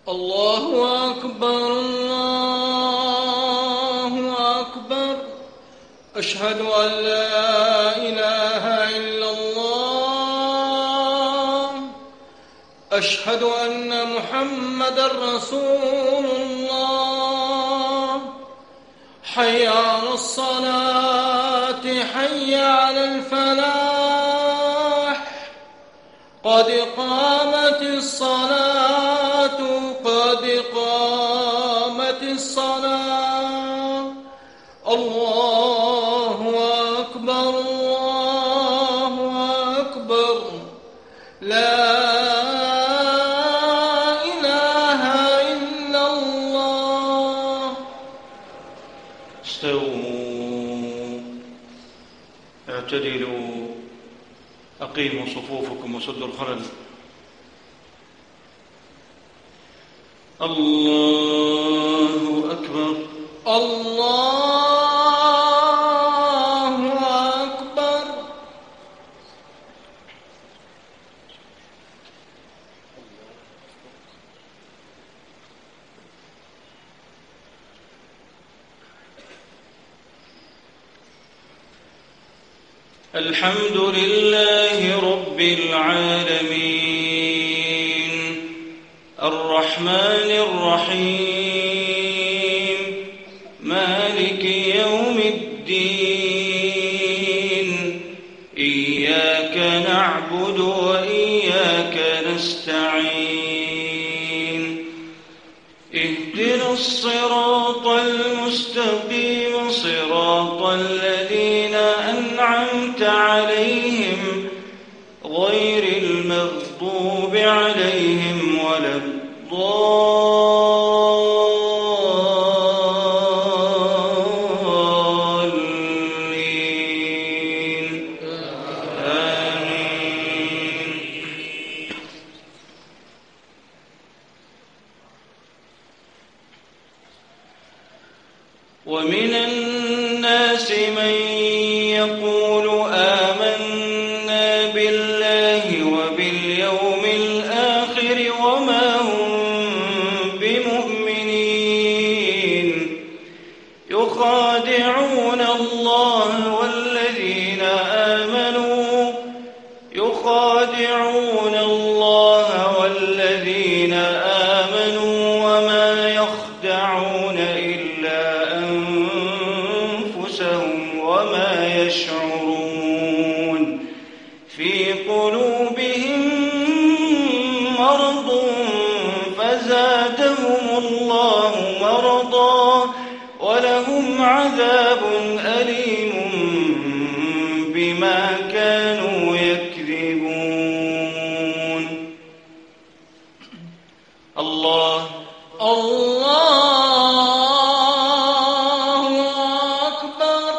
الله أكبر الله أكبر. أشهد أن لا إله إلا الله. أشهد أن محمدًا رسول الله. حي على الصلاة حي على الفلاح. قد قامت الصلاة قد قامت الصلاة. الله أكبر الله أكبر. لا إله إلا الله. استووا اعتدلوا أقيموا صفوفكم وسدوا الخلل. الله أكبر الله أكبر. الحمد لله رب العالمين الرحمن الرحيم مالك يوم الدين إياك نعبد وإياك نستعين اهدنا الصراط المستقيم صراط الذين أنعمت عليهم غير المغضوب عليهم ولا الضالين. آمين. ومن الناس من يقول آمنا بالله وباليوم الآخر وما هم بمؤمنين يخادعون الله والذين آمنوا وما يخدعون إلا أنفسهم وما يشعرون. في قلوبهم مرض فزادهم الله مرضا ولهم عذاب أليم بما كانوا يكذبون. الله أكبر.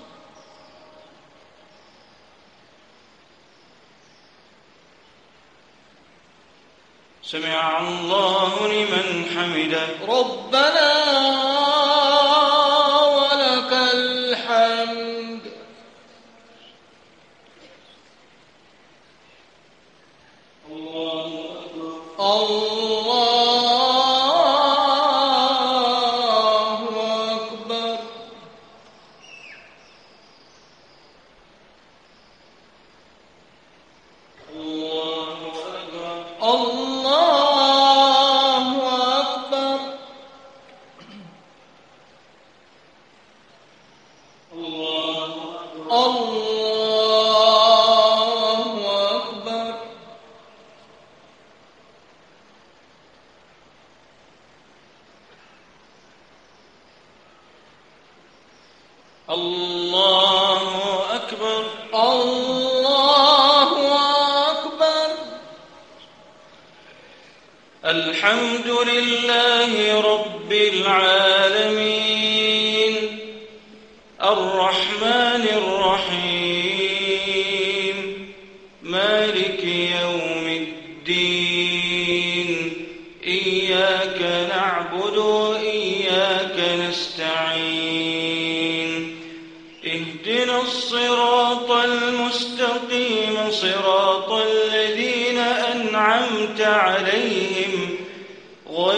سمع الله لمن حمده. ربنا ولك الحمد. الله أكبر. الله أكبر. الله أكبر. الله أكبر. الله أكبر. الله أكبر. الله أكبر. الله أكبر. الحمد لله رب العالمين الرحمن الرحيم مالك يوم الدين إياك نعبد وإياك نستعين اهدنا الصراط المستقيم صراط الذين أنعمت عليهم غير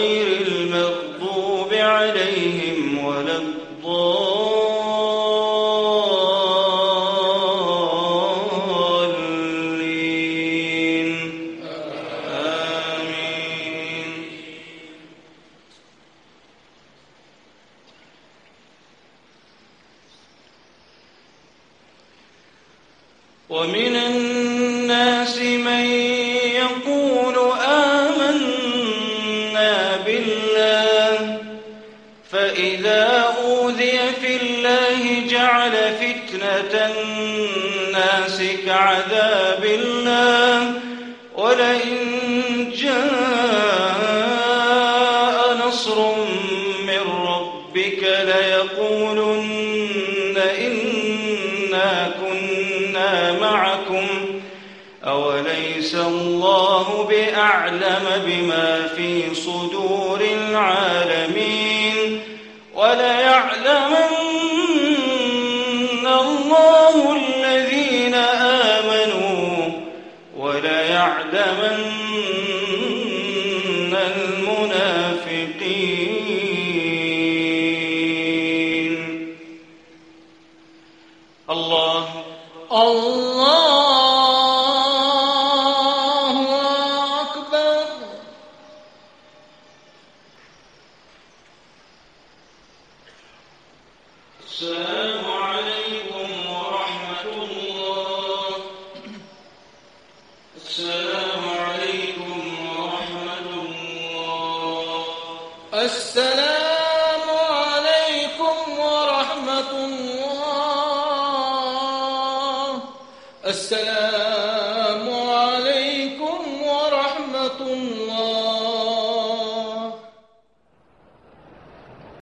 ومن الناس من يقول آمنا بالله فإذا أوذي في الله جعل فتنة الناس كعذاب الله ولئن جاء نصر من ربك ليقولن إنا كنا معكم أوليس الله بأعلم بما في صدور العالمين وليعلمن الله الذين آمنوا وليعلمن المنافقين. الله أكبر. السلام عليكم ورحمة الله. السلام عليكم ورحمة الله. السلام عليكم ورحمة الله. السلام